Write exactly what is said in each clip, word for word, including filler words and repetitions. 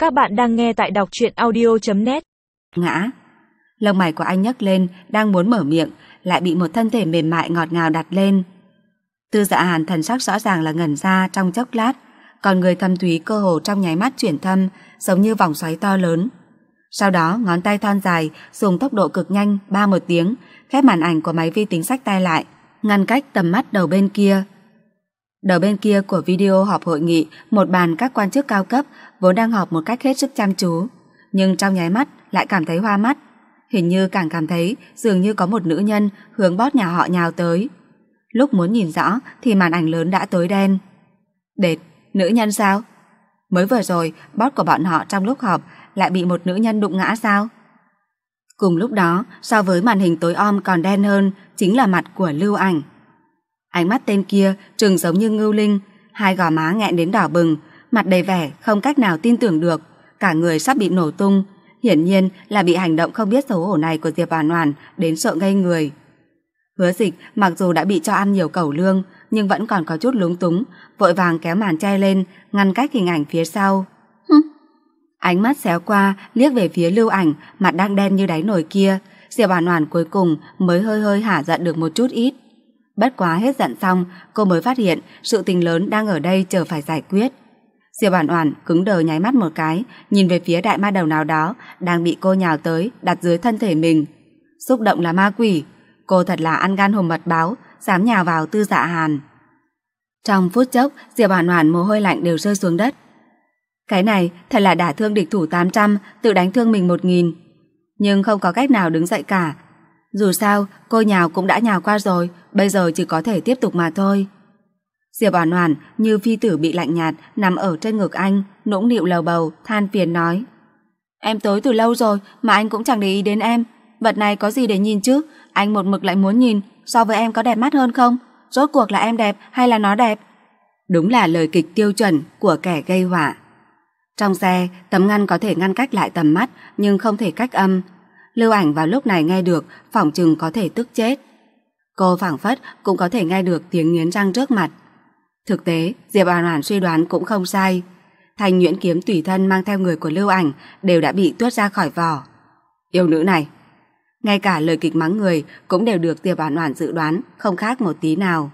Các bạn đang nghe tại đọc truyện audio chấm net. Ngã. Lông mày của anh nhấc lên, đang muốn mở miệng, lại bị một thân thể mềm mại ngọt ngào đặt lên. Tư Dạ Hàn thần sắc rõ ràng là ngẩn ra trong chốc lát, còn người thâm thúy cơ hồ trong nháy mắt chuyển thâm, giống như vòng xoáy to lớn. Sau đó ngón tay thon dài dùng tốc độ cực nhanh ba một tiếng, khép màn ảnh của máy vi tính xách tay lại, ngăn cách tầm mắt đầu bên kia. Đầu bên kia của video họp hội nghị, một bàn các quan chức cao cấp vốn đang họp một cách hết sức chăm chú, nhưng trong nháy mắt lại cảm thấy hoa mắt. Hình như càng cảm thấy dường như có một nữ nhân hướng boss nhà họ nhào tới. Lúc muốn nhìn rõ thì màn ảnh lớn đã tối đen. Đệt, nữ nhân sao? Mới vừa rồi boss của bọn họ trong lúc họp lại bị một nữ nhân đụng ngã sao? Cùng lúc đó, so với màn hình tối om còn đen hơn chính là mặt của Lưu Ảnh. Ánh mắt tên kia trừng giống như ngưu linh, hai gò má nghẹn đến đỏ bừng, mặt đầy vẻ không cách nào tin tưởng được, cả người sắp bị nổ tung, hiển nhiên là bị hành động không biết xấu hổ này của Diệp Oản Oản đến sợ ngây người. Hứa Dịch mặc dù đã bị cho ăn nhiều cẩu lương, nhưng vẫn còn có chút lúng túng, vội vàng kéo màn che lên, ngăn cách hình ảnh phía sau. Hừ. Ánh mắt xéo qua, liếc về phía Lưu Ảnh, mặt đang đen như đáy nồi kia, Diệp Oản Oản cuối cùng mới hơi hơi hả giận được một chút ít. Bất quá hết giận xong, cô mới phát hiện sự tình lớn đang ở đây chờ phải giải quyết. Diệp Oản Oản cứng đờ nháy mắt một cái, nhìn về phía đại ma đầu nào đó đang bị cô nhào tới đặt dưới thân thể mình. Xúc động là ma quỷ, cô thật là ăn gan hùm mật báo, dám nhào vào Tư Dạ Hàn. Trong phút chốc, Diệp Oản Oản mồ hôi lạnh đều rơi xuống đất. Cái này thật là đả thương địch thủ tám trăm, tự đánh thương mình một nghìn. Nhưng không có cách nào đứng dậy cả. Dù sao, cô nhào cũng đã nhào qua rồi, bây giờ chỉ có thể tiếp tục mà thôi. Diệp Oản Oản như phi tử bị lạnh nhạt nằm ở trên ngực anh, nũng nịu lầu bầu, than phiền nói: "Em tới từ lâu rồi mà anh cũng chẳng để ý đến em, vật này có gì để nhìn chứ, anh một mực lại muốn nhìn, so với em có đẹp mắt hơn không? Rốt cuộc là em đẹp hay là nó đẹp?" Đúng là lời kịch tiêu chuẩn của kẻ gây họa. Trong xe, tấm ngăn có thể ngăn cách lại tầm mắt nhưng không thể cách âm. Lưu Ảnh vào lúc này nghe được, phỏng chừng có thể tức chết. Cô phảng phất cũng có thể nghe được tiếng nghiến răng trước mặt. Thực tế, Diệp Oản Oản suy đoán cũng không sai. Thanh nhuyễn kiếm tùy thân mang theo người của Lưu Ảnh đều đã bị tuốt ra khỏi vỏ. Yêu nữ này, ngay cả lời kịch mắng người cũng đều được Diệp Oản Oản dự đoán, không khác một tí nào.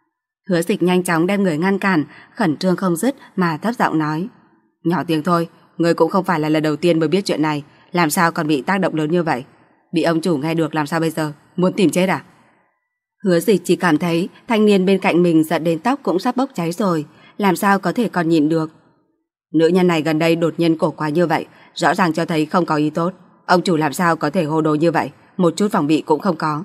Hứa Dịch nhanh chóng đem người ngăn cản, khẩn trương không dứt mà thấp giọng nói: "Nhỏ tiếng thôi, người cũng không phải là lần đầu tiên mới biết chuyện này, làm sao còn bị tác động lớn như vậy? Bị ông chủ nghe được làm sao bây giờ? Muốn tìm chết à?" Hứa Dịch chỉ cảm thấy thanh niên bên cạnh mình giận đến tóc cũng sắp bốc cháy rồi, làm sao có thể còn nhịn được. Nữ nhân này gần đây đột nhiên cổ quái như vậy, rõ ràng cho thấy không có ý tốt. Ông chủ làm sao có thể hồ đồ như vậy, một chút phòng bị cũng không có.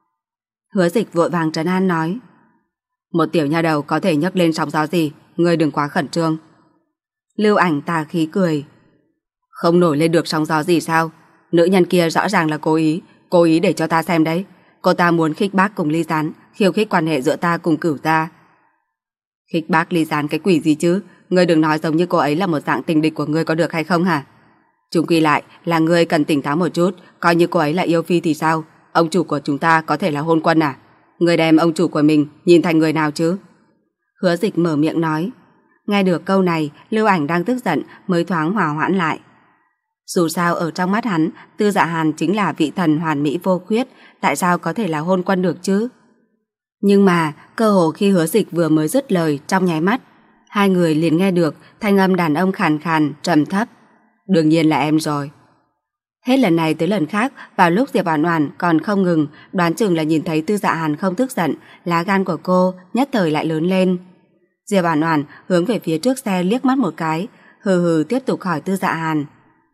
Hứa Dịch vội vàng trấn an nói: "Một tiểu nha đầu có thể nhấc lên sóng gió gì, ngươi đừng quá khẩn trương." Lưu Ảnh tà khí cười: "Không nổi lên được sóng gió gì sao? Nữ nhân kia rõ ràng là cố ý, cố ý để cho ta xem đấy. Cô ta muốn khích bác cùng ly gián, khiêu khích quan hệ giữa ta cùng Cửu ta." "Khích bác ly gián cái quỷ gì chứ? Ngươi đừng nói giống như cô ấy là một dạng tình địch của ngươi có được hay không hả? Chung quy lại là ngươi cần tỉnh táo một chút, coi như cô ấy là yêu phi thì sao? Ông chủ của chúng ta có thể là hôn quân à? Ngươi đem ông chủ của mình nhìn thành người nào chứ?" Hứa Dịch mở miệng nói. Nghe được câu này, Lưu Ảnh đang tức giận mới thoáng hòa hoãn lại. Dù sao ở trong mắt hắn, Tư Dạ Hàn chính là vị thần hoàn mỹ vô khuyết, tại sao có thể là hôn quân được chứ? Nhưng mà, cơ hồ khi Hứa Dịch vừa mới dứt lời trong nháy mắt, hai người liền nghe được thanh âm đàn ông khàn khàn, trầm thấp: "Đương nhiên là em rồi." Hết lần này tới lần khác, vào lúc Diệp Oản Oản còn không ngừng, đoán chừng là nhìn thấy Tư Dạ Hàn không tức giận, lá gan của cô nhất thời lại lớn lên. Diệp Oản Oản hướng về phía trước xe liếc mắt một cái, hừ hừ tiếp tục hỏi Tư Dạ Hàn: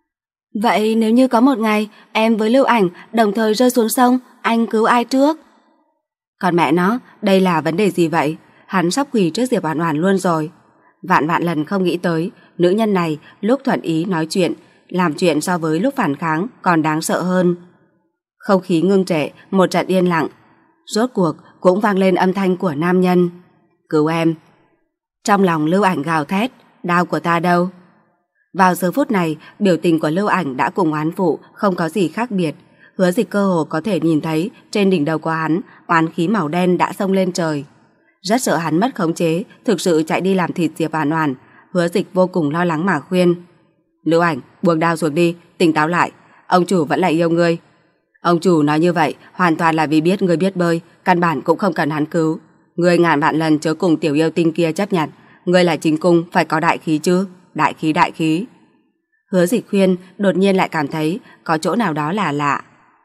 "Vậy nếu như có một ngày em với Lưu Ảnh đồng thời rơi xuống sông, anh cứu ai trước?" Còn mẹ nó, đây là vấn đề gì vậy? Hắn sắp quỳ trước Diệp Oản Oản luôn rồi. Vạn vạn lần không nghĩ tới, nữ nhân này lúc thuận ý nói chuyện, làm chuyện so với lúc phản kháng còn đáng sợ hơn. Không khí ngưng trệ, một trận yên lặng. Rốt cuộc cũng vang lên âm thanh của nam nhân: "Cứu em." Trong lòng Lưu Ảnh gào thét: "Đao của ta đâu?" Vào giờ phút này, biểu tình của Lưu Ảnh đã cùng oán phụ không có gì khác biệt. Hứa Dịch cơ hồ có thể nhìn thấy trên đỉnh đầu của hắn, oán khí màu đen đã xông lên trời. Rất sợ hắn mất khống chế, thực sự chạy đi làm thịt Diệp Oản Oản. Hứa Dịch vô cùng lo lắng mà khuyên: Lưu Ảnh, buông đao xuống đi, tỉnh táo lại. Ông chủ vẫn là yêu ngươi. Ông chủ nói như vậy hoàn toàn là vì biết ngươi biết bơi, căn bản cũng không cần hắn cứu. Ngươi ngàn vạn lần chớ cùng tiểu yêu tinh kia chấp nhận. Ngươi là chính cung, phải có đại khí chứ. Đại khí đại khí. Hứa Dịch khuyên đột nhiên lại cảm thấy có chỗ nào đó là lạ.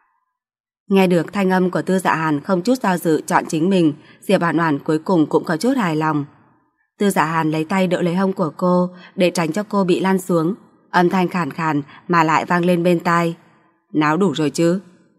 Nghe được thanh âm của Tư Dạ Hàn không chút do dự chọn chính mình, Diệp Oản Oản cuối cùng cũng có chút hài lòng. Tư Dạ Hàn lấy tay đỡ lấy hông của cô để tránh cho cô bị lăn xuống, âm thanh khàn khàn mà lại vang lên bên tai. Náo đủ rồi chứ?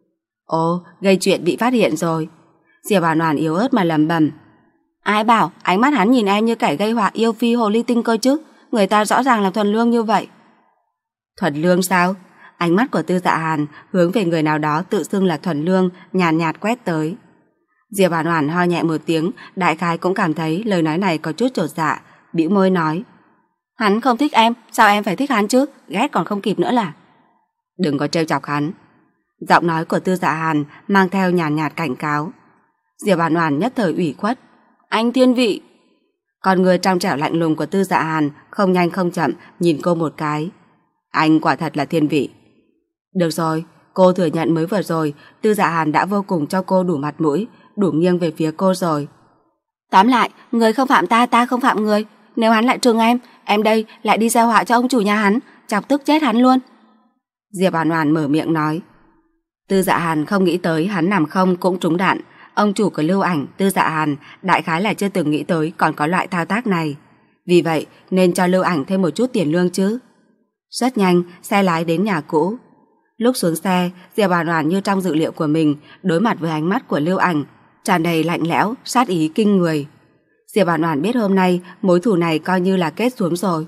Ồ, gây chuyện bị phát hiện rồi. Diệp Oản Oản yếu ớt mà lẩm bẩm. Ai bảo ánh mắt hắn nhìn em như kẻ gây họa yêu phi hồ ly tinh cơ chứ? Người ta rõ ràng là thuần lương như vậy. Thuần lương sao? Ánh mắt của Tư Dạ Hàn hướng về người nào đó tự xưng là thuần lương, nhàn nhạt, nhạt quét tới. Diệp Oản Oản ho nhẹ một tiếng, đại khái cũng cảm thấy lời nói này có chút chột dạ, bĩu môi nói: Hắn không thích em, sao em phải thích hắn chứ? Ghét còn không kịp nữa là. Đừng có trêu chọc hắn. Giọng nói của Tư Dạ Hàn mang theo nhàn nhạt, nhạt cảnh cáo. Diệp Oản Oản nhất thời ủy khuất. Anh thiên vị. Con người trong trẻo lạnh lùng của Tư Dạ Hàn không nhanh không chậm nhìn cô một cái. Anh quả thật là thiên vị. Được rồi, cô thừa nhận mới vừa rồi Tư Dạ Hàn đã vô cùng cho cô đủ mặt mũi, đủ nghiêng về phía cô rồi. Tóm lại, người không phạm ta, ta không phạm người. Nếu hắn lại trừng em, em đây lại đi gieo họa cho ông chủ nhà hắn, chọc tức chết hắn luôn. Diệp Oản Oản mở miệng nói. Tư Dạ Hàn không nghĩ tới hắn nằm không cũng trúng đạn. Ông chủ của Lưu Ảnh, Tư Dạ Hàn, đại khái là chưa từng nghĩ tới còn có loại thao tác này. Vì vậy nên cho Lưu Ảnh thêm một chút tiền lương chứ. Rất nhanh, xe lái đến nhà cũ. Lúc xuống xe, Diệp Oản Oản như trong dự liệu của mình, đối mặt với ánh mắt của Lưu Ảnh, tràn đầy lạnh lẽo, sát ý kinh người. Diệp Oản Oản biết hôm nay mối thù này coi như là kết xuống rồi.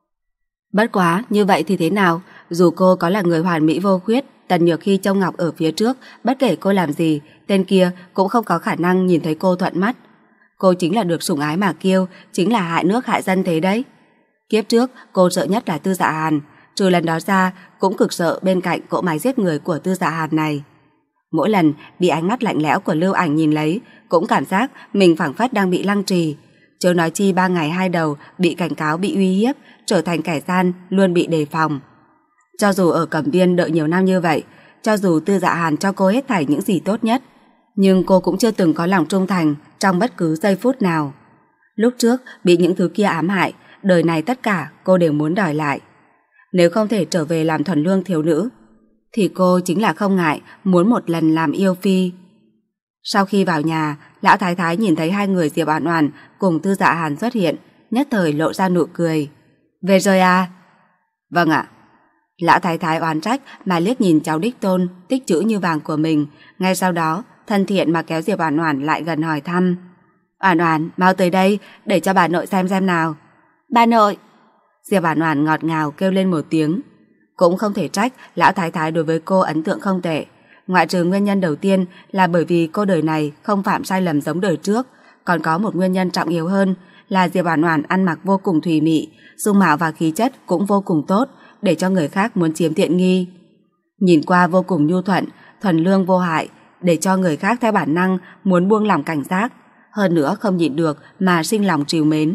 Bất quá, như vậy thì thế nào? Dù cô có là người hoàn mỹ vô khuyết, Tần Nhược Hy trông ngọc ở phía trước, bất kể cô làm gì, tên kia cũng không có khả năng nhìn thấy cô thuận mắt. Cô chính là được sủng ái mà kiêu, chính là hại nước hại dân thế đấy. Kiếp trước, cô sợ nhất là Tư Dạ Hàn, trừ lần đó ra, cũng cực sợ bên cạnh cỗ máy giết người của Tư Dạ Hàn này. Mỗi lần bị ánh mắt lạnh lẽo của Lưu Ảnh nhìn lấy, cũng cảm giác mình phảng phất đang bị lăng trì. Chớ nói chi ba ngày hai đầu bị cảnh cáo, bị uy hiếp, trở thành kẻ gian, luôn bị đề phòng. Cho dù ở Cẩm Viên đợi nhiều năm như vậy, cho dù Tư Dạ Hàn cho cô hết thảy những gì tốt nhất, nhưng cô cũng chưa từng có lòng trung thành trong bất cứ giây phút nào. Lúc trước bị những thứ kia ám hại, đời này tất cả cô đều muốn đòi lại. Nếu không thể trở về làm thuần lương thiếu nữ, thì cô chính là không ngại muốn một lần làm yêu phi. Sau khi vào nhà, lão thái thái nhìn thấy hai người Diệp Oản Oản cùng Tư Dạ Hàn xuất hiện, nhất thời lộ ra nụ cười. Về rồi à? Vâng ạ. Lão thái thái oán trách mà liếc nhìn cháu đích tôn tích chữ như vàng của mình, ngay sau đó thân thiện mà kéo Diệp Oản Oản lại gần hỏi thăm. Oản Oản, mau tới đây để cho bà nội xem xem nào. Bà nội. Diệp Oản Oản ngọt ngào kêu lên một tiếng. Cũng không thể trách lão thái thái đối với cô ấn tượng không tệ. Ngoại trừ nguyên nhân đầu tiên là bởi vì cô đời này không phạm sai lầm giống đời trước, còn có một nguyên nhân trọng yếu hơn là Diệp Oản Oản ăn mặc vô cùng thùy mị, dung mạo và khí chất cũng vô cùng tốt, để cho người khác muốn chiếm tiện nghi. Nhìn qua vô cùng nhu thuận, thuần lương vô hại, để cho người khác theo bản năng muốn buông lỏng cảnh giác, hơn nữa không nhịn được mà sinh lòng trìu mến.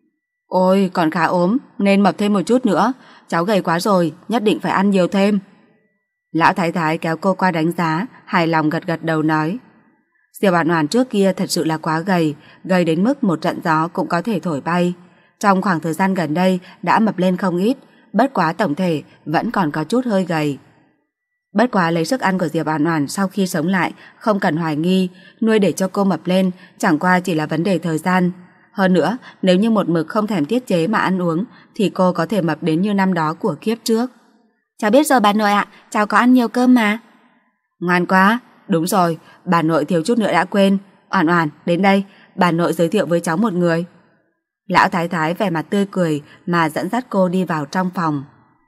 Ôi, còn khá ốm, nên mập thêm một chút nữa, cháu gầy quá rồi, nhất định phải ăn nhiều thêm. Lão thái thái kéo cô qua đánh giá, hài lòng gật gật đầu nói. Diệp Oản Oản trước kia thật sự là quá gầy, gầy đến mức một trận gió cũng có thể thổi bay. Trong khoảng thời gian gần đây đã mập lên không ít, bất quá tổng thể vẫn còn có chút hơi gầy. Bất quá lấy sức ăn của Diệp Oản Oản sau khi sống lại, không cần hoài nghi, nuôi để cho cô mập lên chẳng qua chỉ là vấn đề thời gian. Hơn nữa, nếu như một mực không thèm tiết chế mà ăn uống, thì cô có thể mập đến như năm đó của kiếp trước. Cháu biết rồi bà nội ạ, cháu có ăn nhiều cơm mà. Ngoan quá, đúng rồi, bà nội thiếu chút nữa đã quên. Oản Oản, đến đây, bà nội giới thiệu với cháu một người. Lão thái thái vẻ mặt tươi cười mà dẫn dắt cô đi vào trong phòng.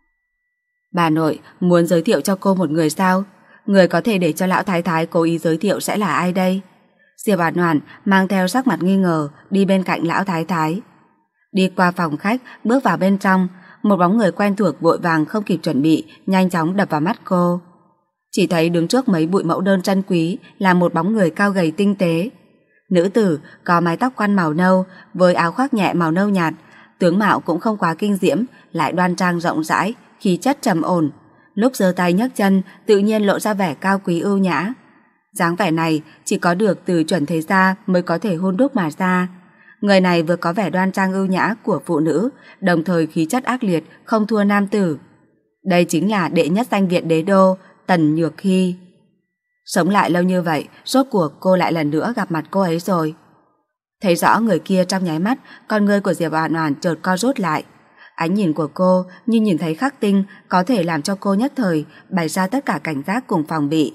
Bà nội muốn giới thiệu cho cô một người sao? Người có thể để cho lão thái thái cố ý giới thiệu sẽ là ai đây? Diệp Oản Oản mang theo sắc mặt nghi ngờ đi bên cạnh lão thái thái. Đi qua phòng khách, bước vào bên trong, một bóng người quen thuộc vội vàng không kịp chuẩn bị, nhanh chóng đập vào mắt cô. Chỉ thấy đứng trước mấy bụi mẫu đơn trân quý là một bóng người cao gầy tinh tế. Nữ tử có mái tóc quăn màu nâu với áo khoác nhẹ màu nâu nhạt, tướng mạo cũng không quá kinh diễm, lại đoan trang rộng rãi, khí chất trầm ổn, lúc giơ tay nhấc chân tự nhiên lộ ra vẻ cao quý ưu nhã. Dáng vẻ này chỉ có được từ chuẩn thế gia mới có thể hun đúc mà ra. Người này vừa có vẻ đoan trang ưu nhã của phụ nữ, đồng thời khí chất ác liệt không thua nam tử. Đây chính là đệ nhất danh viện đế đô, Tần Nhược Hy. Sống lại lâu như vậy, rốt cuộc cô lại lần nữa gặp mặt cô ấy rồi. Thấy rõ người kia trong nháy mắt, con ngươi của Diệp Oản Oản chợt co rút lại. Ánh nhìn của cô như nhìn thấy khắc tinh, có thể làm cho cô nhất thời bày ra tất cả cảnh giác cùng phòng bị.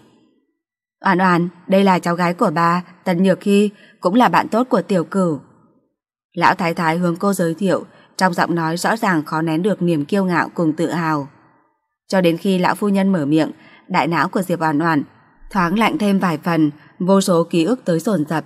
Oản Oản, đây là cháu gái của bà, Tần Nhược Hy, cũng là bạn tốt của Tiểu Cửu. Lão thái thái hướng cô giới thiệu, trong giọng nói rõ ràng khó nén được niềm kiêu ngạo cùng tự hào. Cho đến khi lão phu nhân mở miệng, đại não của Diệp Oản Oản thoáng lạnh thêm vài phần, vô số ký ức tới dồn dập.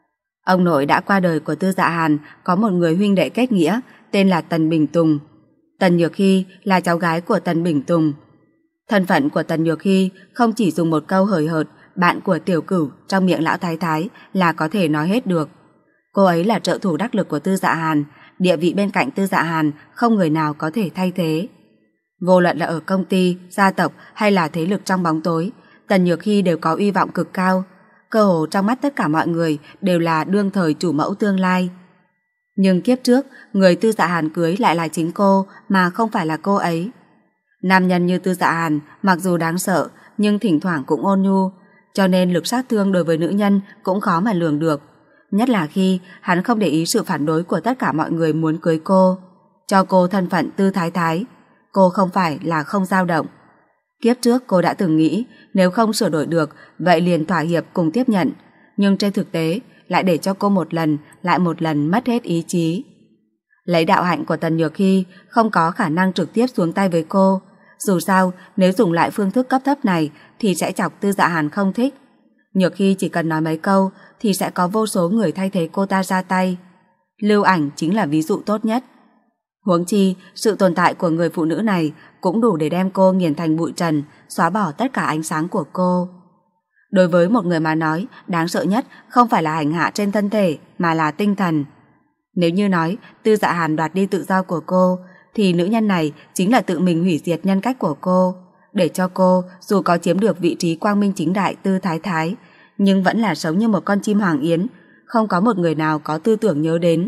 Ông nội đã qua đời của Tư Dạ Hàn có một người huynh đệ kết nghĩa, tên là Tần Bình Tùng. Tần Nhược Hy là cháu gái của Tần Bình Tùng. Thân phận của Tần Nhược Hy không chỉ dùng một câu hời hợt bạn của Tiểu Cửu trong miệng lão thái thái là có thể nói hết được. Cô ấy là trợ thủ đắc lực của Tư Dạ Hàn, địa vị bên cạnh Tư Dạ Hàn không người nào có thể thay thế. Vô luận là ở công ty, gia tộc hay là thế lực trong bóng tối, Tần Nhược Hy đều có uy vọng cực cao, cơ hồ trong mắt tất cả mọi người đều là đương thời chủ mẫu tương lai. Nhưng kiếp trước, người Tư Dạ Hàn cưới lại là chính cô mà không phải là cô ấy. Nam nhân như Tư Dạ Hàn mặc dù đáng sợ nhưng thỉnh thoảng cũng ôn nhu, cho nên lực sát thương đối với nữ nhân cũng khó mà lường được. Nhất là khi hắn không để ý sự phản đối của tất cả mọi người muốn cưới cô, cho cô thân phận Tư Thái Thái. Cô không phải là không dao động. Kiếp trước cô đã từng nghĩ nếu không sửa đổi được vậy liền thỏa hiệp cùng tiếp nhận, nhưng trên thực tế lại để cho cô một lần lại một lần mất hết ý chí. Lấy đạo hạnh của Tần Nhược Hy không có khả năng trực tiếp xuống tay với cô. Dù sao nếu dùng lại phương thức cấp thấp này thì sẽ chọc Tư Dạ Hàn không thích. Nhược Hy chỉ cần nói mấy câu thì sẽ có vô số người thay thế cô ta ra tay. Lưu Ảnh chính là ví dụ tốt nhất. Huống chi sự tồn tại của người phụ nữ này cũng đủ để đem cô nghiền thành bụi trần, xóa bỏ tất cả ánh sáng của cô. Đối với một người mà nói, đáng sợ nhất không phải là hành hạ trên thân thể mà là tinh thần. Nếu như nói Tư Dạ Hàn đoạt đi tự do của cô thì nữ nhân này chính là tự mình hủy diệt nhân cách của cô, để cho cô dù có chiếm được vị trí quang minh chính đại Tư Thái Thái nhưng vẫn là sống như một con chim hoàng yến, không có một người nào có tư tưởng nhớ đến.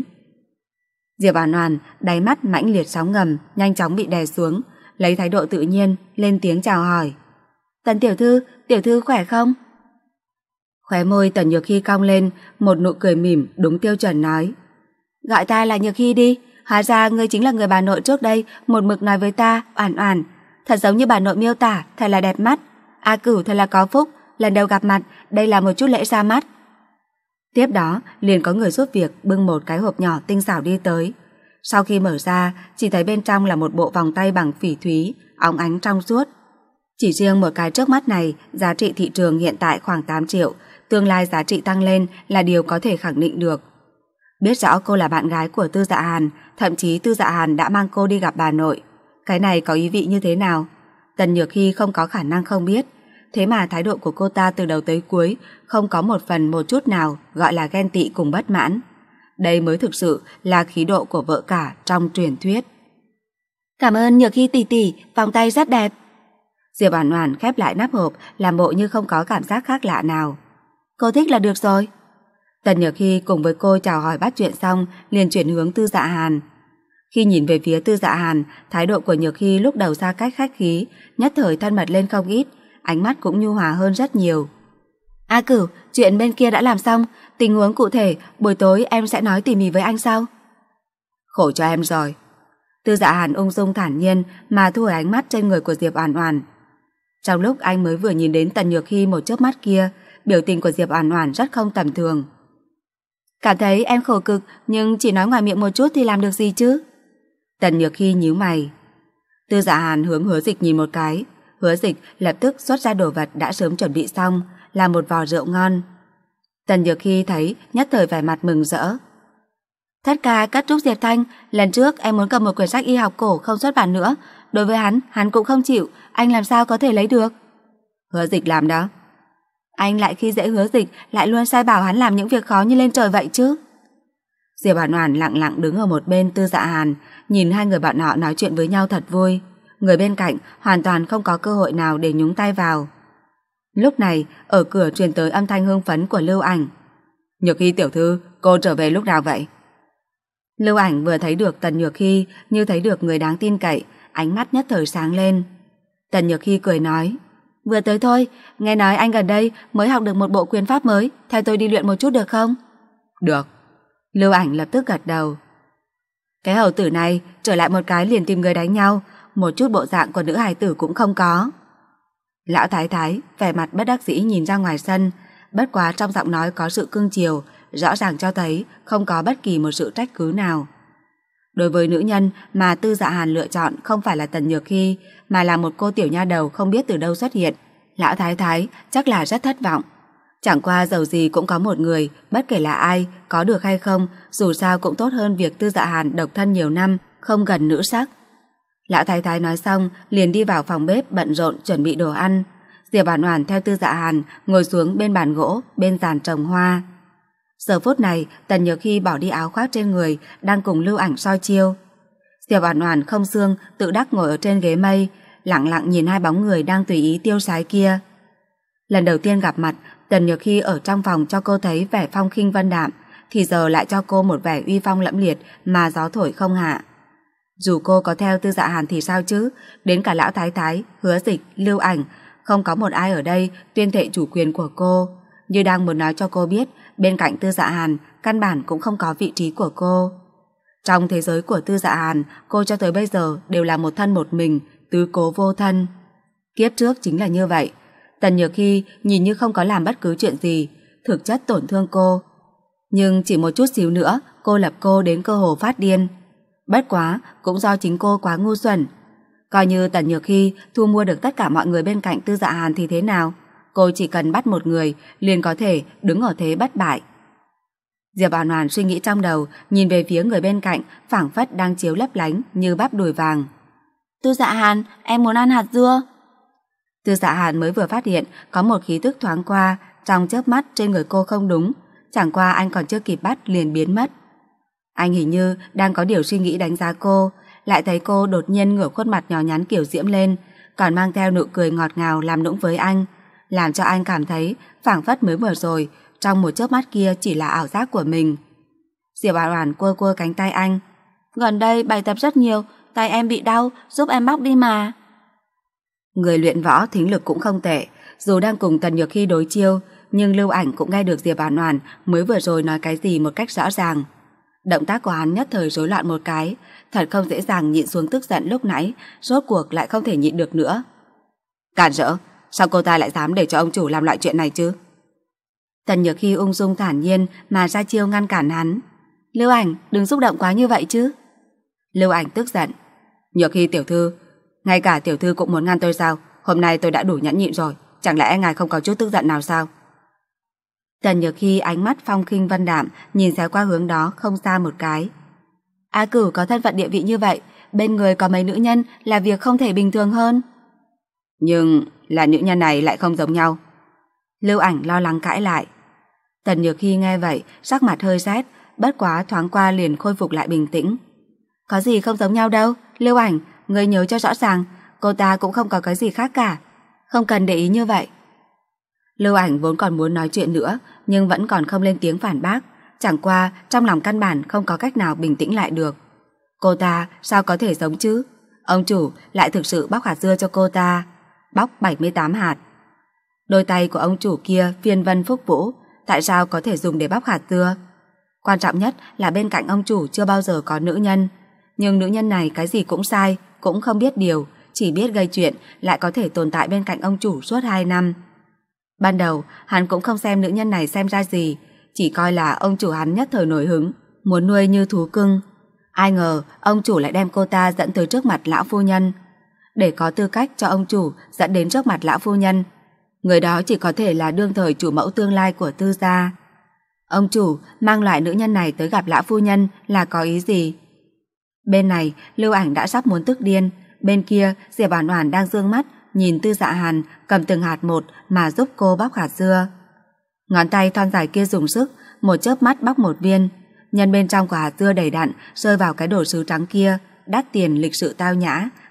Diệp Oản Oản đáy mắt mãnh liệt sóng ngầm nhanh chóng bị đè xuống, lấy thái độ tự nhiên lên tiếng chào hỏi. Tần tiểu thư, tiểu thư khỏe không? Khóe môi Tần Nhược Hy cong lên, một nụ cười mỉm đúng tiêu chuẩn nói. Gọi ta là Nhược Hy đi, hóa ra ngươi chính là người bà nội trước đây một mực nói với ta, Oản Oản, thật giống như bà nội miêu tả, thật là đẹp mắt. A Cửu thật là có phúc, lần đầu gặp mặt, đây là một chút lễ ra mắt. Tiếp đó, liền có người giúp việc bưng một cái hộp nhỏ tinh xảo đi tới. Sau khi mở ra, chỉ thấy bên trong là một bộ vòng tay bằng phỉ thúy, óng ánh trong suốt. Chỉ riêng một cái trước mắt này, giá trị thị trường hiện tại khoảng tám triệu, tương lai giá trị tăng lên là điều có thể khẳng định được. Biết rõ cô là bạn gái của Tư Dạ Hàn, thậm chí Tư Dạ Hàn đã mang cô đi gặp bà nội. Cái này có ý vị như thế nào? Tần Nhược Hy không có khả năng không biết. Thế mà thái độ của cô ta từ đầu tới cuối không có một phần một chút nào gọi là ghen tị cùng bất mãn. Đây mới thực sự là khí độ của vợ cả trong truyền thuyết. Cảm ơn Nhược Hy tỷ tỷ, vòng tay rất đẹp. Diệp Oản Oản khép lại nắp hộp, làm bộ như không có cảm giác khác lạ nào. Cô thích là được rồi. Tần Nhược Hy cùng với cô chào hỏi bắt chuyện xong, liền chuyển hướng Tư Dạ Hàn. Khi nhìn về phía Tư Dạ Hàn, thái độ của Nhược Hy lúc đầu xa cách khách khí, nhất thời thân mật lên không ít, ánh mắt cũng nhu hòa hơn rất nhiều. A Cửu, chuyện bên kia đã làm xong, tình huống cụ thể buổi tối em sẽ nói tỉ mỉ với anh sau. Khổ cho em rồi. Tư Dạ Hàn ung dung thản nhiên mà thu hồi ánh mắt trên người của Diệp Oản Oản. Trong lúc anh mới vừa nhìn đến Tần Nhược Hy một chớp mắt kia, biểu tình của Diệp Oản Oản rất không tầm thường. Cảm thấy em khổ cực, nhưng chỉ nói ngoài miệng một chút thì làm được gì chứ? Tần Nhược Hy nhíu mày. Tư Dạ Hàn hướng Hứa Dịch nhìn một cái, Hứa Dịch lập tức xuất ra đồ vật đã sớm chuẩn bị xong, là một vò rượu ngon. Tần Nhược Hy thấy nhất thời vẻ mặt mừng rỡ. Thất ca cất trúc Diệp Thanh, lần trước em muốn cầm một quyển sách y học cổ không xuất bản nữa, đối với hắn, hắn cũng không chịu, anh làm sao có thể lấy được? Hứa Dịch làm đó. Anh lại khi dễ Hứa Dịch, lại luôn sai bảo hắn làm những việc khó như lên trời vậy chứ. Diệp Oản Oản lặng lặng đứng ở một bên Tư Dạ Hàn, nhìn hai người bọn họ nói chuyện với nhau thật vui. Người bên cạnh hoàn toàn không có cơ hội nào để nhúng tay vào. Lúc này, ở cửa truyền tới âm thanh hưng phấn của Lưu Ảnh. Nhược Hy tiểu thư, cô trở về lúc nào vậy? Lưu Ảnh vừa thấy được Tần Nhược Hy như thấy được người đáng tin cậy, ánh mắt nhất thời sáng lên. Tần Nhược Hy cười nói, vừa tới thôi, nghe nói anh gần đây mới học được một bộ quyền pháp mới, theo tôi đi luyện một chút được không? Được. Lưu Ảnh lập tức gật đầu. Cái hầu tử này trở lại một cái liền tìm người đánh nhau, một chút bộ dạng của nữ hài tử cũng không có. Lão Thái Thái vẻ mặt bất đắc dĩ nhìn ra ngoài sân, bất quá trong giọng nói có sự cưng chiều, rõ ràng cho thấy không có bất kỳ một sự trách cứ nào. Đối với nữ nhân mà Tư Dạ Hàn lựa chọn không phải là Tần Nhược Hy, mà là một cô tiểu nha đầu không biết từ đâu xuất hiện, Lão Thái Thái chắc là rất thất vọng. Chẳng qua dầu gì cũng có một người, bất kể là ai, có được hay không, dù sao cũng tốt hơn việc Tư Dạ Hàn độc thân nhiều năm, không gần nữ sắc. Lão Thái Thái nói xong, liền đi vào phòng bếp bận rộn chuẩn bị đồ ăn. Diệp Oản Oản theo Tư Dạ Hàn ngồi xuống bên bàn gỗ, bên giàn trồng hoa. Giờ phút này, Tần Nhược Hy bỏ đi áo khoác trên người, đang cùng Lưu Ảnh soi chiêu. Diệp Oản Oản không xương tự đắc ngồi ở trên ghế mây, lặng lặng nhìn hai bóng người đang tùy ý tiêu sái kia. Lần đầu tiên gặp mặt, Tần Nhược Hy ở trong phòng cho cô thấy vẻ phong khinh vân đạm, thì giờ lại cho cô một vẻ uy phong lẫm liệt mà gió thổi không hạ. Dù cô có theo Tư Dạ Hàn thì sao chứ, đến cả Lão Thái Thái, Hứa Dịch, Lưu Ảnh, không có một ai ở đây tuyên thệ chủ quyền của cô, như đang muốn nói cho cô biết bên cạnh Tư Dạ Hàn căn bản cũng không có vị trí của cô. Trong thế giới của Tư Dạ Hàn, cô cho tới bây giờ đều là một thân một mình, tứ cố vô thân. Kiếp trước chính là như vậy. Tần Nhược Hy nhìn như không có làm bất cứ chuyện gì, thực chất tổn thương cô. Nhưng chỉ một chút xíu nữa, cô lập cô đến cơ hồ phát điên. Bất quá, cũng do chính cô quá ngu xuẩn. Coi như Tần Nhược Hy thu mua được tất cả mọi người bên cạnh Tư Dạ Hàn thì thế nào? Cô chỉ cần bắt một người, liền có thể đứng ở thế bất bại. Diệp Oản Oản suy nghĩ trong đầu, nhìn về phía người bên cạnh, phảng phất đang chiếu lấp lánh như bắp đùi vàng. Tư Dạ Hàn, em muốn ăn hạt dưa. Tư Dạ Hàn mới vừa phát hiện có một khí tức thoáng qua, trong chớp mắt trên người cô không đúng, chẳng qua anh còn chưa kịp bắt liền biến mất. Anh hình như đang có điều suy nghĩ đánh giá cô, lại thấy cô đột nhiên ngửa khuôn mặt nhỏ nhắn kiểu diễm lên, còn mang theo nụ cười ngọt ngào làm nũng với anh, làm cho anh cảm thấy phảng phất mới vừa rồi, trong một chớp mắt kia chỉ là ảo giác của mình. Diệp Oản Oản quơ quơ cánh tay anh. Gần đây bài tập rất nhiều, tay em bị đau, giúp em bóc đi mà. Người luyện võ thính lực cũng không tệ, dù đang cùng Tần Nhược Hy đối chiêu, nhưng Lưu Ảnh cũng nghe được Diệp Oản Oản mới vừa rồi nói cái gì một cách rõ ràng. Động tác của hắn nhất thời rối loạn một cái, thật không dễ dàng nhịn xuống tức giận lúc nãy, rốt cuộc lại không thể nhịn được nữa. Cản rỡ, sao cô ta lại dám để cho ông chủ làm loại chuyện này chứ? Tần Nhược Hy ung dung thản nhiên mà ra chiêu ngăn cản hắn. Lưu Ảnh, đừng xúc động quá như vậy chứ. Lưu Ảnh tức giận. Nhược Hy tiểu thư, ngay cả tiểu thư cũng muốn ngăn tôi sao? Hôm nay tôi đã đủ nhẫn nhịn rồi, chẳng lẽ ngài không có chút tức giận nào sao? Tần Nhược Hy ánh mắt phong khinh vân đạm, nhìn xéo qua hướng đó không xa một cái. A Cửu có thân phận địa vị như vậy, bên người có mấy nữ nhân là việc không thể bình thường hơn. Nhưng là nữ nhân này lại không giống nhau. Lưu Ảnh lo lắng cãi lại. Tần Nhược Hy nghe vậy, sắc mặt hơi rét, bất quá thoáng qua liền khôi phục lại bình tĩnh. Có gì không giống nhau đâu, Lưu Ảnh, ngươi nhớ cho rõ ràng, cô ta cũng không có cái gì khác cả, không cần để ý như vậy. Lưu Ảnh vốn còn muốn nói chuyện nữa, nhưng vẫn còn không lên tiếng phản bác, chẳng qua trong lòng căn bản không có cách nào bình tĩnh lại được. Cô ta sao có thể giống chứ? Ông chủ lại thực sự bóc hạt dưa cho cô ta, bóc bảy mươi tám hạt. Đôi tay của ông chủ kia phiên vân phúc vũ, tại sao có thể dùng để bóc hạt dưa? Quan trọng nhất là bên cạnh ông chủ chưa bao giờ có nữ nhân, nhưng nữ nhân này cái gì cũng sai, cũng không biết điều, chỉ biết gây chuyện, lại có thể tồn tại bên cạnh ông chủ suốt hai năm. Ban đầu hắn cũng không xem nữ nhân này xem ra gì, chỉ coi là ông chủ hắn nhất thời nổi hứng, muốn nuôi như thú cưng. Ai ngờ ông chủ lại đem cô ta dẫn tới trước mặt lão phu nhân. Để có tư cách cho ông chủ dẫn đến trước mặt lão phu nhân, người đó chỉ có thể là đương thời chủ mẫu tương lai của Tư gia. Ông chủ mang loại nữ nhân này tới gặp lão phu nhân là có ý gì? Bên này Lưu Ảnh đã sắp muốn tức điên, bên kia Diệp Oản Oản đang dương mắt nhìn Tư Dạ Hàn cầm từng hạt một mà giúp cô bóc hạt dưa. Ngón tay thon dài kia dùng sức, một chớp mắt bóc một viên, nhân bên trong của hạt dưa đầy đặn rơi vào cái đồ sứ trắng kia, đắt tiền lịch sự tao nhã,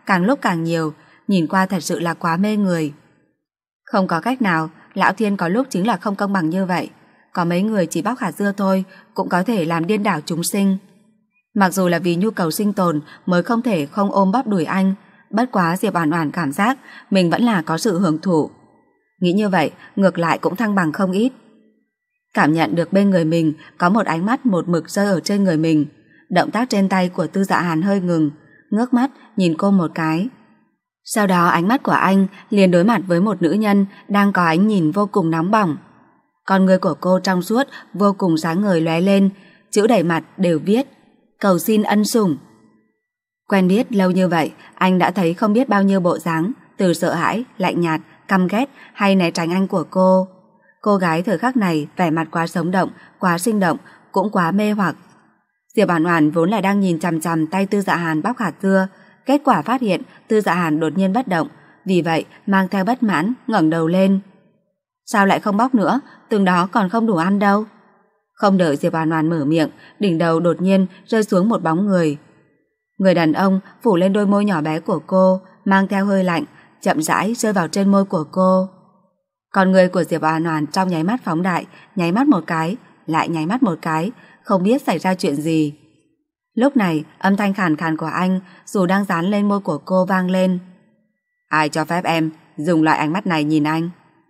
càng lúc càng nhiều, nhìn qua thật sự là quá mê người. Không có cách nào, Lão Thiên có lúc chính là không công bằng như vậy. Có mấy người chỉ bóc hạt dưa thôi cũng có thể làm điên đảo chúng sinh. Mặc dù là vì nhu cầu sinh tồn mới không thể không ôm bóp đuổi anh, bất quá Diệp Oản Oản cảm giác mình vẫn là có sự hưởng thụ. Nghĩ như vậy, ngược lại cũng thăng bằng không ít. Cảm nhận được bên người mình có một ánh mắt một mực rơi ở trên người mình, động tác trên tay của Tư Dạ Hàn hơi ngừng, ngước mắt nhìn cô một cái. Sau đó ánh mắt của anh liền đối mặt với một nữ nhân đang có ánh nhìn vô cùng nóng bỏng. Con người của cô trong suốt, vô cùng sáng ngời lóe lên, chữ đầy mặt đều viết: cầu xin ân sủng. Quen biết lâu như vậy, anh đã thấy không biết bao nhiêu bộ dáng, từ sợ hãi, lạnh nhạt, căm ghét hay né tránh anh của cô. Cô gái thời khắc này vẻ mặt quá sống động, quá sinh động, cũng quá mê hoặc. Diệp Oản Oản vốn là đang nhìn chằm chằm tay Tư Dạ Hàn bóc hạt dưa, kết quả phát hiện Tư Dạ Hàn đột nhiên bất động, vì vậy mang theo bất mãn ngẩng đầu lên. Sao lại không bóc nữa, từng đó còn không đủ ăn đâu. Không đợi Diệp Oản Oản mở miệng, đỉnh đầu đột nhiên rơi xuống một bóng người. Người đàn ông phủ lên đôi môi nhỏ bé của cô, mang theo hơi lạnh, chậm rãi rơi vào trên môi của cô. Con người của Diệp Oản Oản trong nháy mắt phóng đại, nháy mắt một cái, lại nháy mắt một cái, không biết xảy ra chuyện gì. Lúc này, âm thanh khàn khàn của anh dù đang dán lên môi của cô vang lên. Ai cho phép em dùng loại ánh mắt này nhìn anh?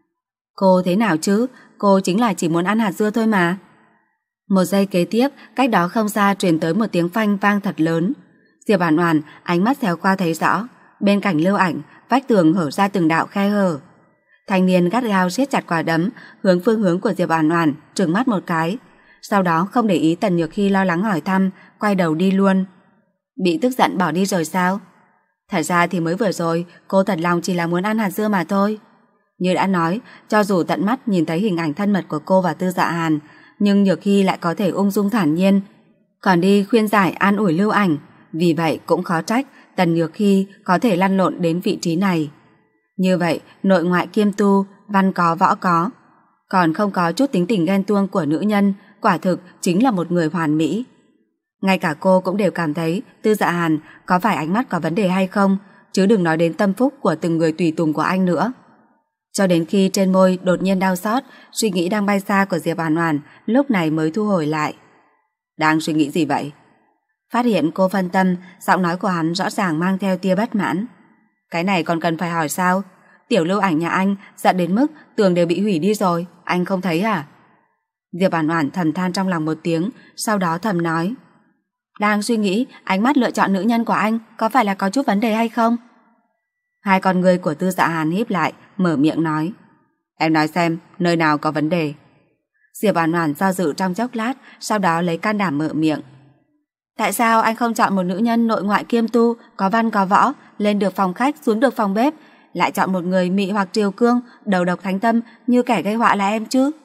Cô thế nào chứ, cô chính là chỉ muốn ăn hạt dưa thôi mà. Một giây kế tiếp, cách đó không xa truyền tới một tiếng phanh vang thật lớn. Diệp Oản Oản ánh mắt xéo qua thấy rõ, bên cạnh Lưu Ảnh, vách tường hở ra từng đạo khe hở. Thanh niên gắt gao siết chặt quả đấm, hướng phương hướng của Diệp Oản Oản, trừng mắt một cái. Sau đó không để ý Tần Nhược Hy lo lắng hỏi thăm, quay đầu đi luôn. Bị tức giận bỏ đi rồi sao? Thật ra thì mới vừa rồi, cô thật lòng chỉ là muốn ăn hạt dưa mà thôi. Như đã nói, cho dù tận mắt nhìn thấy hình ảnh thân mật của cô và Tư Dạ Hàn, nhưng Nhược Hy lại có thể ung dung thản nhiên, còn đi khuyên giải an ủi Lưu Ảnh. Vì vậy cũng khó trách Tần Nhược Hy có thể lăn lộn đến vị trí này. Như vậy, nội ngoại kiêm tu, văn có võ có, còn không có chút tính tình ghen tuông của nữ nhân, quả thực chính là một người hoàn mỹ. Ngay cả cô cũng đều cảm thấy Tư Dạ Hàn có phải ánh mắt có vấn đề hay không, chứ đừng nói đến tâm phúc của từng người tùy tùng của anh nữa. Cho đến khi trên môi đột nhiên đau xót, suy nghĩ đang bay xa của Diệp Oản Oản lúc này mới thu hồi lại. Đang suy nghĩ gì vậy? Phát hiện cô phân tâm, giọng nói của hắn rõ ràng mang theo tia bất mãn. Cái này còn cần phải hỏi sao? Tiểu Lưu Ảnh nhà anh giận đến mức tường đều bị hủy đi rồi, anh không thấy à? Diệp Oản Oản thầm than trong lòng một tiếng, sau đó thầm nói. Đang suy nghĩ ánh mắt lựa chọn nữ nhân của anh có phải là có chút vấn đề hay không? Hai con người của Tư Dạ Hàn híp lại, mở miệng nói. Em nói xem, nơi nào có vấn đề? Diệp Oản Oản do dự trong chốc lát, sau đó lấy can đảm mở miệng. Tại sao anh không chọn một nữ nhân nội ngoại kiêm tu, có văn có võ, lên được phòng khách, xuống được phòng bếp, lại chọn một người mị hoặc triều cương, đầu độc thánh tâm như kẻ gây họa là em chứ?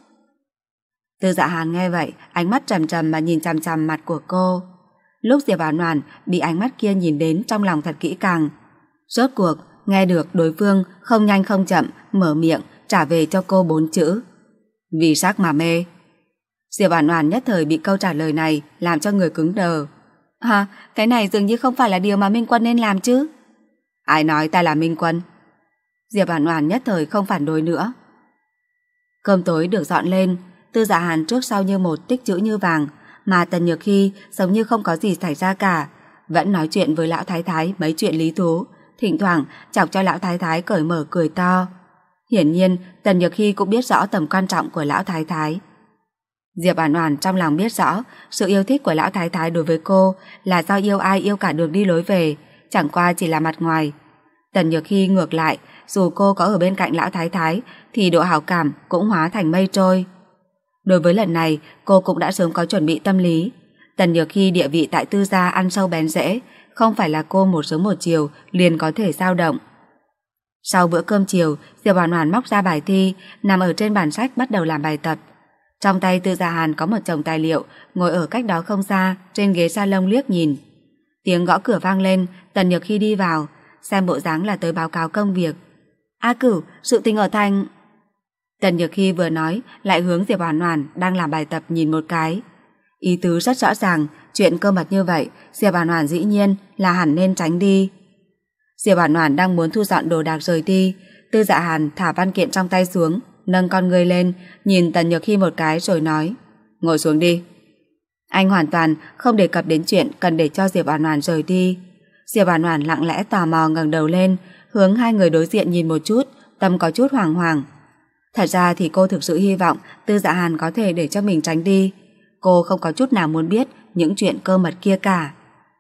Tư Dạ Hàn nghe vậy, ánh mắt trầm trầm mà nhìn chằm chằm mặt của cô. Lúc Diệp Oản Oản bị ánh mắt kia nhìn đến trong lòng thật kỹ càng. Rốt cuộc nghe được đối phương không nhanh không chậm mở miệng trả về cho cô bốn chữ: vì sắc mà mê. Diệp Oản Oản nhất thời bị câu trả lời này làm cho người cứng đờ. À, cái này dường như không phải là điều mà Minh Quân nên làm chứ. Ai nói ta là Minh Quân? Diệp Oản Oản nhất thời không phản đối nữa. Cơm tối được dọn lên, Tư Dạ Hàn trước sau như một tích chữ như vàng, mà Tần Nhược Hy giống như không có gì xảy ra cả, vẫn nói chuyện với lão thái thái mấy chuyện lý thú, thỉnh thoảng chọc cho lão thái thái cởi mở cười to. Hiển nhiên, Tần Nhược Hy cũng biết rõ tầm quan trọng của lão thái thái. Diệp Oản Oản trong lòng biết rõ, sự yêu thích của lão thái thái đối với cô là do yêu ai yêu cả đường đi lối về, chẳng qua chỉ là mặt ngoài. Tần Nhược Hy ngược lại, dù cô có ở bên cạnh lão thái thái thì độ hảo cảm cũng hóa thành mây trôi. Đối với lần này, cô cũng đã sớm có chuẩn bị tâm lý. Tần Nhược Hy địa vị tại Tư gia ăn sâu bén rễ, không phải là cô một sớm một chiều liền có thể dao động. Sau bữa cơm chiều, Diệp Oản Oản móc ra bài thi, nằm ở trên bàn sách bắt đầu làm bài tập. Trong tay Tư Dạ Hàn có một chồng tài liệu, ngồi ở cách đó không xa, trên ghế salon liếc nhìn. Tiếng gõ cửa vang lên, Tần Nhược Hy đi vào, xem bộ dáng là tới báo cáo công việc. A Cửu, sự tình ở thành... Tần Nhược Hy vừa nói, lại hướng Diệp Oản Oản đang làm bài tập nhìn một cái. Ý tứ rất rõ ràng, chuyện cơ mật như vậy, Diệp Oản Oản dĩ nhiên là hẳn nên tránh đi. Diệp Oản Oản đang muốn thu dọn đồ đạc rời đi, Tư Dạ Hàn thả văn kiện trong tay xuống, nâng con người lên, nhìn Tần Nhược Hi một cái rồi nói: "Ngồi xuống đi." Anh hoàn toàn không đề cập đến chuyện cần để cho Diệp Oản Oản rời đi. Diệp Oản Oản lặng lẽ tò mò ngẩng đầu lên, hướng hai người đối diện nhìn một chút, tâm có chút hoảng hoảng. Thật ra thì cô thực sự hy vọng Tư Dạ Hàn có thể để cho mình tránh đi. Cô không có chút nào muốn biết những chuyện cơ mật kia cả.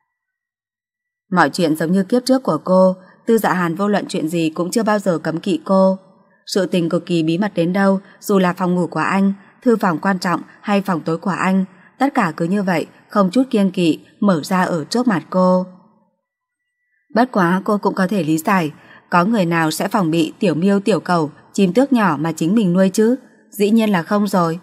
Mọi chuyện giống như kiếp trước của cô, Tư Dạ Hàn vô luận chuyện gì cũng chưa bao giờ cấm kỵ cô. Sự tình cực kỳ bí mật đến đâu, dù là phòng ngủ của anh, thư phòng quan trọng hay phòng tối của anh, tất cả cứ như vậy, không chút kiêng kỵ, mở ra ở trước mặt cô. Bất quá cô cũng có thể lý giải, có người nào sẽ phòng bị tiểu miêu tiểu cầu, chim tước nhỏ mà chính mình nuôi chứ? Dĩ nhiên là không rồi.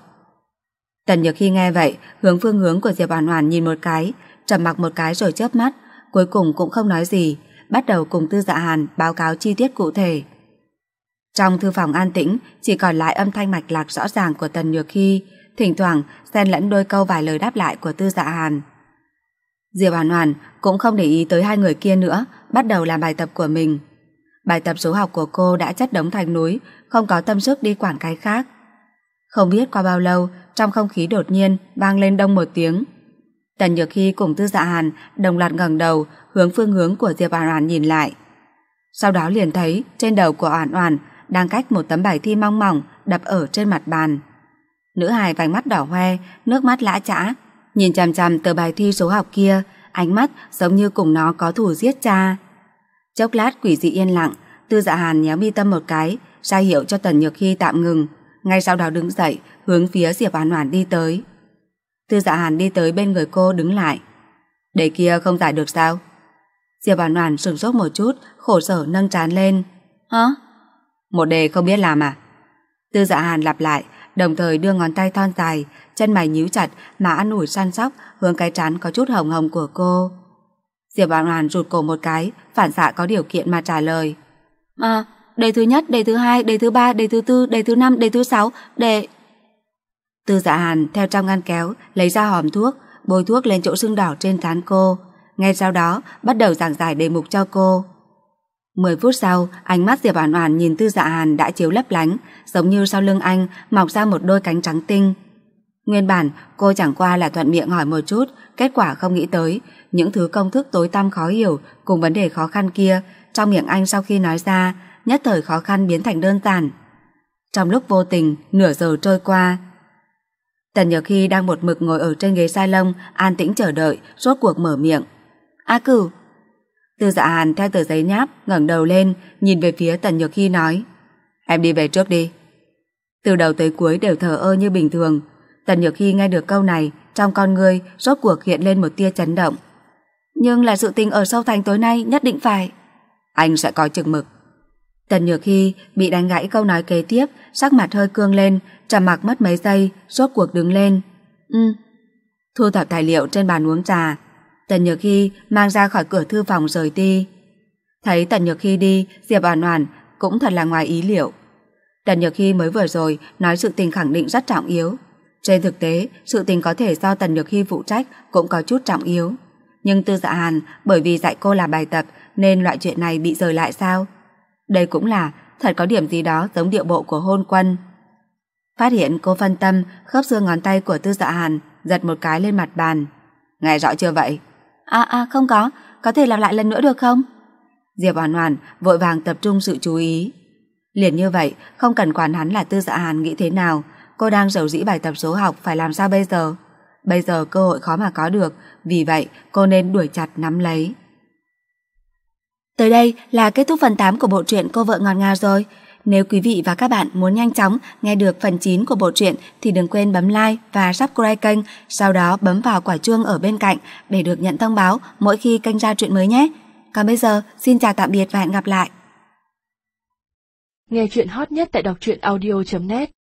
Tần Nhược Hi nghe vậy, hướng phương hướng của Diệp Oản Oản nhìn một cái, trầm mặc một cái rồi chớp mắt, cuối cùng cũng không nói gì, bắt đầu cùng Tư Dạ Hàn báo cáo chi tiết cụ thể. Trong thư phòng an tĩnh, chỉ còn lại âm thanh mạch lạc rõ ràng của Tần Nhược Hi, thỉnh thoảng xen lẫn đôi câu vài lời đáp lại của Tư Dạ Hàn. Diệp Oản Oản cũng không để ý tới hai người kia nữa, bắt đầu làm bài tập của mình. Bài tập số học của cô đã chất đống thành núi, không có tâm sức đi quản cái khác. Không biết qua bao lâu, trong không khí đột nhiên vang lên đông một tiếng. Tần Nhược Hi cùng Tư Dạ Hàn đồng loạt ngẩng đầu, hướng phương hướng của Diệp Oản Oản nhìn lại. Sau đó liền thấy trên đầu của Oản Oản đang cách một tấm bài thi mong mỏng đập ở trên mặt bàn. Nữ hài vành mắt đỏ hoe, nước mắt lã chã, nhìn chằm chằm tờ bài thi số học kia, ánh mắt giống như cùng nó có thù giết cha. Chốc lát quỷ dị yên lặng, Tư Dạ Hàn nhéo mi tâm một cái, ra hiệu cho Tần Nhược Hi tạm ngừng, ngay sau đó đứng dậy, hướng phía Diệp Oản Oản đi tới. Tư Dạ Hàn đi tới bên người cô đứng lại. Đề kia không giải được sao? Diệp Oản Oản sửng sốt một chút, khổ sở nâng trán lên. Hả? Một đề không biết làm à? Tư Dạ Hàn lặp lại, đồng thời đưa ngón tay thon dài, chân mày nhíu chặt mà an ủi săn sóc hướng cái trán có chút hồng hồng của cô. Diệp Oản Oản rụt cổ một cái, phản xạ có điều kiện mà trả lời. À, đề thứ nhất, đề thứ hai, đề thứ ba, đề thứ tư, đề thứ năm, đề thứ sáu, đề... Tư Dạ Hàn theo trong ngăn kéo lấy ra hòm thuốc, bôi thuốc lên chỗ sưng đỏ trên trán cô, ngay sau đó bắt đầu giảng giải đề mục cho cô. Mười phút sau, ánh mắt Diệp Oản Oản nhìn Tư Dạ Hàn đã chiếu lấp lánh, giống như sau lưng anh mọc ra một đôi cánh trắng tinh. Nguyên bản cô chẳng qua là thuận miệng hỏi một chút, kết quả không nghĩ tới những thứ công thức tối tăm khó hiểu cùng vấn đề khó khăn kia trong miệng anh sau khi nói ra, nhất thời khó khăn biến thành đơn giản. Trong lúc vô tình, nửa giờ trôi qua. Tần Nhược Hi đang một mực ngồi ở trên ghế salon, an tĩnh chờ đợi, rốt cuộc mở miệng. A Cửu. Tư Dạ Hàn theo tờ giấy nháp, ngẩng đầu lên, nhìn về phía Tần Nhược Hi nói. Em đi về trước đi. Từ đầu tới cuối đều thờ ơ như bình thường. Tần Nhược Hi nghe được câu này, trong con ngươi rốt cuộc hiện lên một tia chấn động. Nhưng là sự tình ở Sâu Thành tối nay nhất định phải. Anh sẽ có chừng mực. Tần Nhược Hi bị đánh gãy câu nói kế tiếp, sắc mặt hơi cương lên, trầm mặc mất mấy giây, rốt cuộc đứng lên. Ừ. Thu thập tài liệu trên bàn uống trà, Tần Nhược Hi mang ra khỏi cửa thư phòng rời đi. Thấy Tần Nhược Hi đi, Diệp Oản Oản cũng thật là ngoài ý liệu. Tần Nhược Hi mới vừa rồi nói sự tình khẳng định rất trọng yếu. Trên thực tế, sự tình có thể do Tần Nhược Hi phụ trách cũng có chút trọng yếu. Nhưng Tư Dạ Hàn bởi vì dạy cô làm bài tập nên loại chuyện này bị rời lại sao? Đây cũng là thật có điểm gì đó giống điệu bộ của hôn quân. Phát hiện cô phân tâm, khớp xương ngón tay của Tư Dạ Hàn giật một cái lên mặt bàn. Nghe rõ chưa vậy? À à không có, có thể lặp lại lần nữa được không? Diệp Oản Oản vội vàng tập trung sự chú ý. Liền như vậy, không cần quản hắn là Tư Dạ Hàn nghĩ thế nào, cô đang rầu rĩ bài tập số học phải làm sao bây giờ? Bây giờ cơ hội khó mà có được, vì vậy cô nên đuổi chặt nắm lấy. Tới đây là kết thúc phần tám của bộ truyện Cô Vợ Ngọt Ngào rồi. Nếu quý vị và các bạn muốn nhanh chóng nghe được phần chín của bộ truyện thì đừng quên bấm like và subscribe kênh, sau đó bấm vào quả chuông ở bên cạnh để được nhận thông báo mỗi khi kênh ra truyện mới nhé. Còn bây giờ, xin chào tạm biệt và hẹn gặp lại. Nghe truyện hot nhất tại đọc truyện audio chấm net.